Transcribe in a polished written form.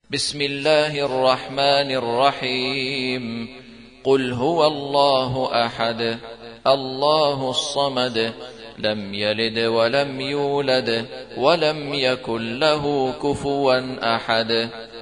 بسم الله الرحمن الرحيم. قل هو الله أحد الله الصمد لم يلد ولم يولد ولم يكن له كفوا أحد.